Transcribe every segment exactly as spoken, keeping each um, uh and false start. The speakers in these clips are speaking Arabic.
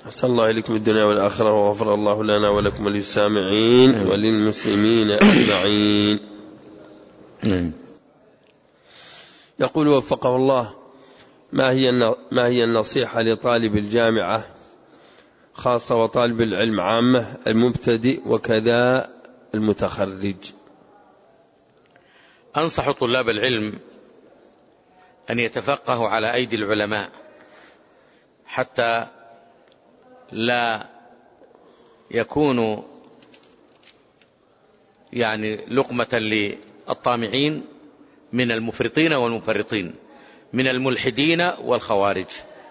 أحسن الله إليكم الدنيا والآخرة، وغفر الله لنا ولكم وللسامعين وللمسلمين أجمعين. يقول وفقه الله: ما هي ما هي النصيحة لطالب الجامعة خاصة وطالب العلم عامة، المبتدئ وكذا المتخرج؟ أنصح طلاب العلم أن يتفقهوا على أيدي العلماء حتى لا يكونوا يعني لقمة للطامعين من المفرطين والمفرطين، من الملحدين والخوارج،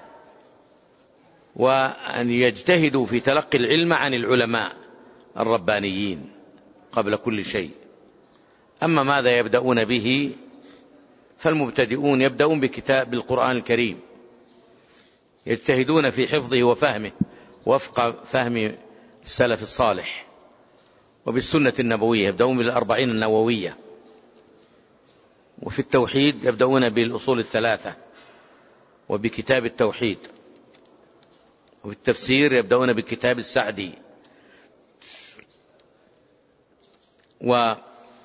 وأن يجتهدوا في تلقي العلم عن العلماء الربانيين قبل كل شيء. أما ماذا يبدأون به فالمبتدئون يبدأون بكتاب القرآن الكريم، يجتهدون في حفظه وفهمه وفق فهم السلف الصالح، وبالسنة النبوية يبدأون بالأربعين النووية، وفي التوحيد يبدأون بالأصول الثلاثة وبكتاب التوحيد، وفي التفسير يبدأون بكتاب السعدي، وفي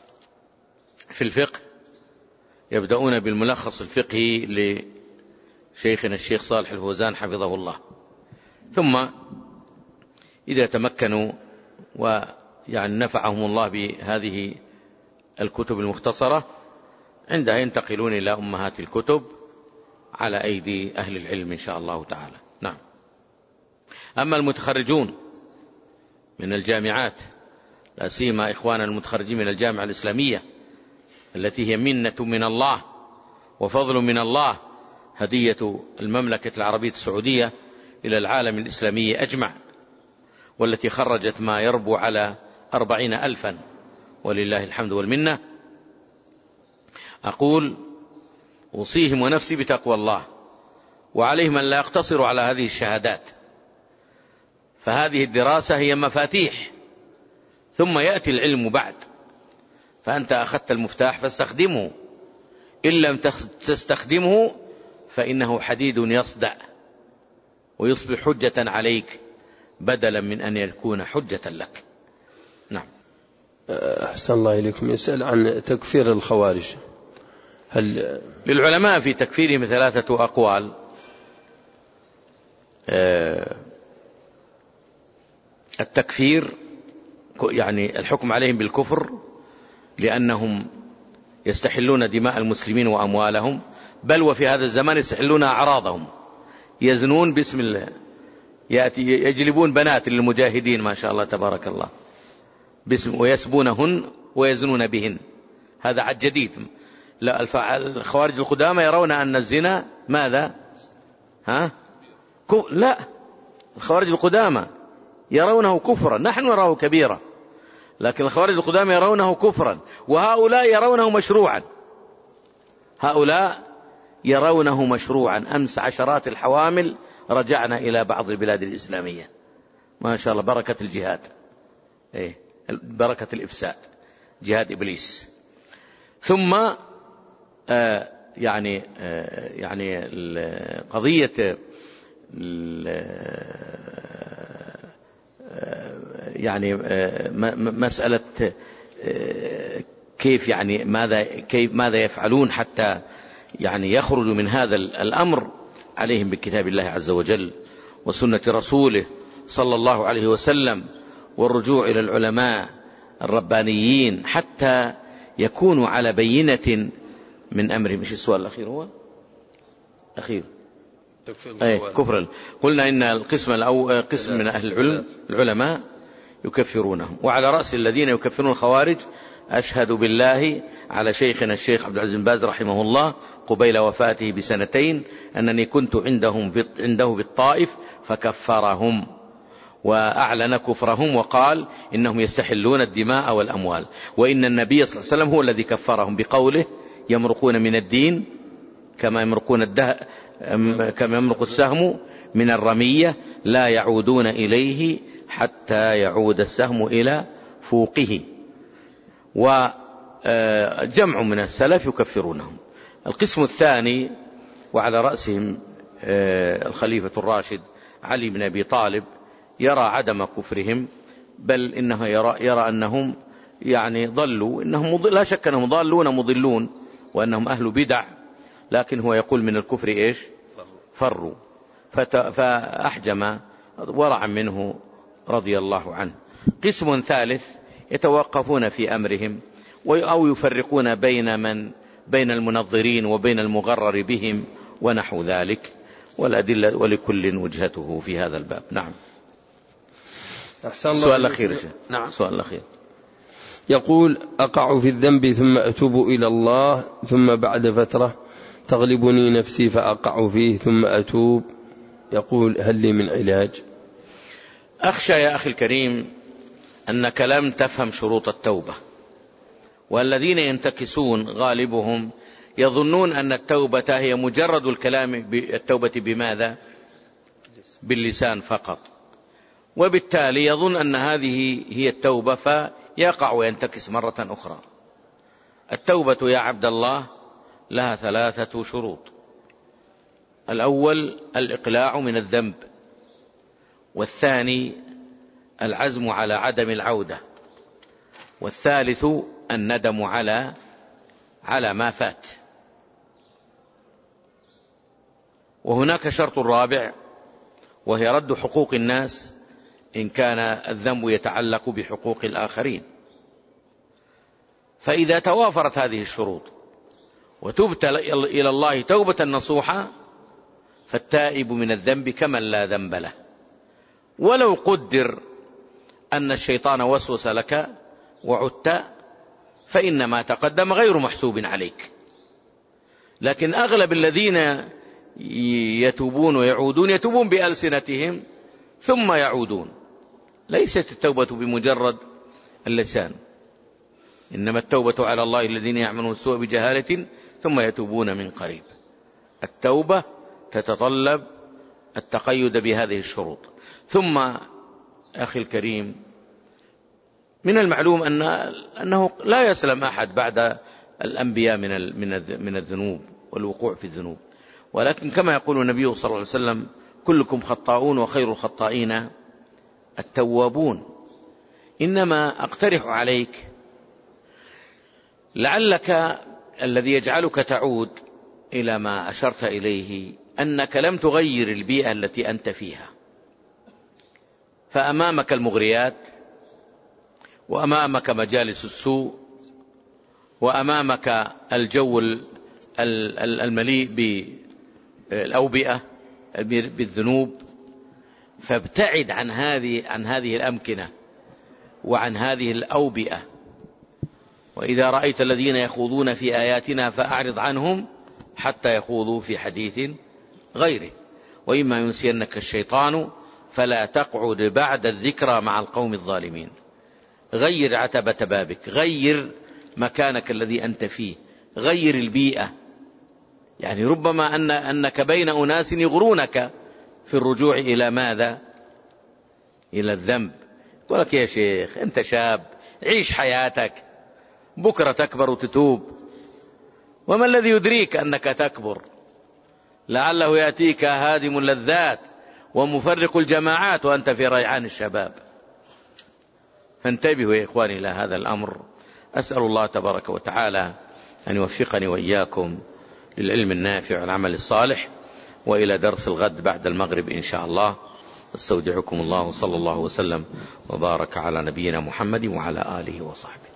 الفقه يبدأون بالملخص الفقهي لشيخنا الشيخ صالح الفوزان حفظه الله. ثم إذا تمكنوا ويعني نفعهم الله بهذه الكتب المختصرة، عندها ينتقلون إلى أمهات الكتب على أيدي أهل العلم إن شاء الله تعالى. نعم. أما المتخرجون من الجامعات، لا سيما إخوانا المتخرجين من الجامعة الإسلامية التي هي منة من الله وفضل من الله، هدية المملكة العربية السعودية إلى العالم الإسلامي أجمع، والتي خرجت ما يربو على أربعين ألفا ولله الحمد والمنة. أقول أوصيهم ونفسي بتقوى الله، وعليهم أن لا يقتصروا على هذه الشهادات، فهذه الدراسة هي مفاتيح، ثم يأتي العلم بعد، فأنت أخذت المفتاح فاستخدمه، إن لم تستخدمه فإنه حديد يصدأ ويصبح حجة عليك بدلا من أن يكون حجة لك. نعم. أحسن الله إليكم. يسأل عن تكفير الخوارج، هل للعلماء في تكفيرهم ثلاثة أقوال. التكفير يعني الحكم عليهم بالكفر لأنهم يستحلون دماء المسلمين وأموالهم، بل وفي هذا الزمان يستحلون أعراضهم، يزنون باسم الله، يأتي يجلبون بنات للمجاهدين ما شاء الله تبارك الله باسم، ويسبونهن ويزنون بهن. هذا عد جديد. لا، الخوارج القدامى يرون أن الزنا ماذا؟ ها؟ لا، الخوارج القدامى يرونه كفرا، نحن نراه كبيرا، لكن الخوارج القدامى يرونه كفرا، وهؤلاء يرونه مشروعا. هؤلاء يرونه مشروعا. أمس عشرات الحوامل رجعنا إلى بعض البلاد الإسلامية ما شاء الله، بركة الجهاد، إيه، بركة الإفساد، جهاد إبليس. ثم آه يعني آه يعني قضية يعني مسألة كيف يعني ماذا كيف ماذا يفعلون حتى يعني يخرجوا من هذا الأمر، عليهم بكتاب الله عز وجل وسنة رسوله صلى الله عليه وسلم، والرجوع إلى العلماء الربانيين حتى يكونوا على بينة من أمرهم. مش السؤال الأخير هو أخير أي كفر. قلنا إن القسم الأول قسم من أهل العلم العلماء يكفرونهم، وعلى رأس الذين يكفرون الخوارج أشهد بالله على شيخنا الشيخ عبد العزيز بن باز رحمه الله قبيل وفاته بسنتين أنني كنت عندهم في عنده بالطائف فكفرهم وأعلن كفرهم وقال إنهم يستحلون الدماء والأموال، وإن النبي صلى الله عليه وسلم هو الذي كفرهم بقوله يمرقون من الدين كما يمرقون الده كما يمرق السهم من الرمية لا يعودون إليه حتى يعود السهم إلى فوقه. وجمع من السلف يكفرونهم. القسم الثاني وعلى رأسهم الخليفة الراشد علي بن أبي طالب يرى عدم كفرهم، بل إنه يرى, يرى أنهم يعني ضلوا، إنهم لا شك أنهم ضالون مضلون وأنهم أهل بدع، لكن هو يقول من الكفر إيش؟ فروا. فأحجم ورعا منه رضي الله عنه. قسم ثالث يتوقفون في أمرهم أو يفرقون بين من بين المنظرين وبين المغرر بهم ونحو ذلك، والأدلة ولكل وجهته في هذا الباب. نعم. السؤال الأخير. نعم. السؤال الأخير يقول: أقع في الذنب ثم أتوب إلى الله، ثم بعد فترة تغلبني نفسي فأقع فيه ثم أتوب. يقول: هل لي من علاج؟ أخشى يا أخي الكريم أنك لم تفهم شروط التوبة، والذين ينتكسون غالبهم يظنون أن التوبة هي مجرد الكلام بالتوبة بماذا؟ باللسان فقط، وبالتالي يظن أن هذه هي التوبة فيقع وينتكس مرة أخرى. التوبة يا عبد الله لها ثلاثة شروط: الأول الإقلاع من الذنب، والثاني العزم على عدم العودة، والثالث الندم على على ما فات. وهناك شرط رابع، وهي رد حقوق الناس إن كان الذنب يتعلق بحقوق الآخرين. فإذا توافرت هذه الشروط وتبت إلى الله توبة نصوحة فالتائب من الذنب كمن لا ذنب له. ولو قدر أن الشيطان وسوس لك وعدت فإن ما تقدم غير محسوب عليك، لكن أغلب الذين يتوبون ويعودون يتوبون بألسنتهم ثم يعودون. ليست التوبة بمجرد اللسان، إنما التوبة على الله الذين يعملون السوء بجهالة ثم يتوبون من قريب. التوبة تتطلب التقيد بهذه الشروط. ثم أخي الكريم، من المعلوم أن أنه لا يسلم أحد بعد الأنبياء من من الذنوب والوقوع في الذنوب، ولكن كما يقول النبي صلى الله عليه وسلم: كلكم خطاؤون وخير الخطائين التوابون. إنما أقترح عليك لعلك الذي يجعلك تعود إلى ما أشرت إليه أنك لم تغير البيئة التي أنت فيها، فأمامك المغريات، وأمامك مجالس السوء، وأمامك الجو المليء بالأوبئة بالذنوب. فابتعد عن هذه عن هذه الأمكنة وعن هذه الأوبئة. وإذا رأيت الذين يخوضون في آياتنا فأعرض عنهم حتى يخوضوا في حديث غيره، وإما ينسينك الشيطان فلا تقعد بعد الذكرى مع القوم الظالمين. غير عتبة بابك، غير مكانك الذي أنت فيه، غير البيئة. يعني ربما أن أنك بين أناس يغرونك في الرجوع إلى ماذا؟ إلى الذنب. يقول لك: يا شيخ أنت شاب، عيش حياتك، بكرة تكبر وتتوب. وما الذي يدريك أنك تكبر؟ لعله يأتيك هادم اللذات ومفرق الجماعات وأنت في ريعان الشباب. فانتبهوا يا إخواني إلى هذا الأمر. أسأل الله تبارك وتعالى أن يوفقني وإياكم للعلم النافع والعمل الصالح، وإلى درس الغد بعد المغرب إن شاء الله. استودعكم الله، صلى الله وسلم وبارك على نبينا محمد وعلى آله وصحبه.